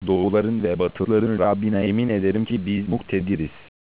doğuların ve batıların Rabbine yemin ederim ki biz muktediriz.